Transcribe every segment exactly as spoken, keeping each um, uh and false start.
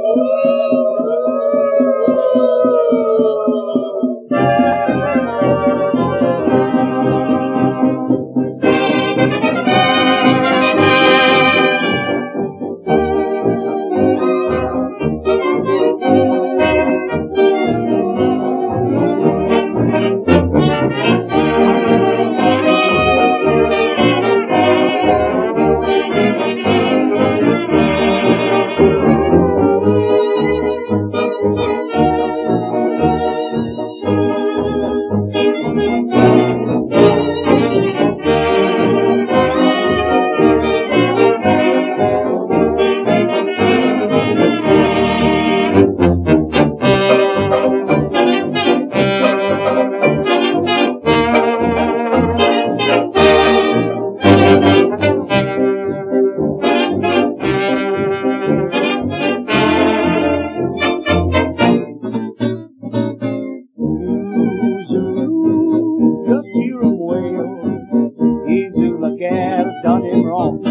Just hear him wail. He's the gal done him wrong.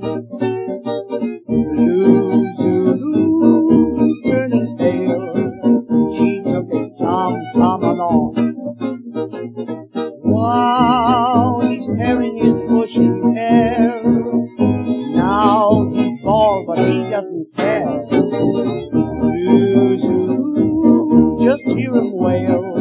Zulu, Zulu, he's turning pale. She took his tom tom along. Wow, he's tearing his bushy hair. Now he's bald, but he doesn't care. Zulu, Zulu, just hear him wail.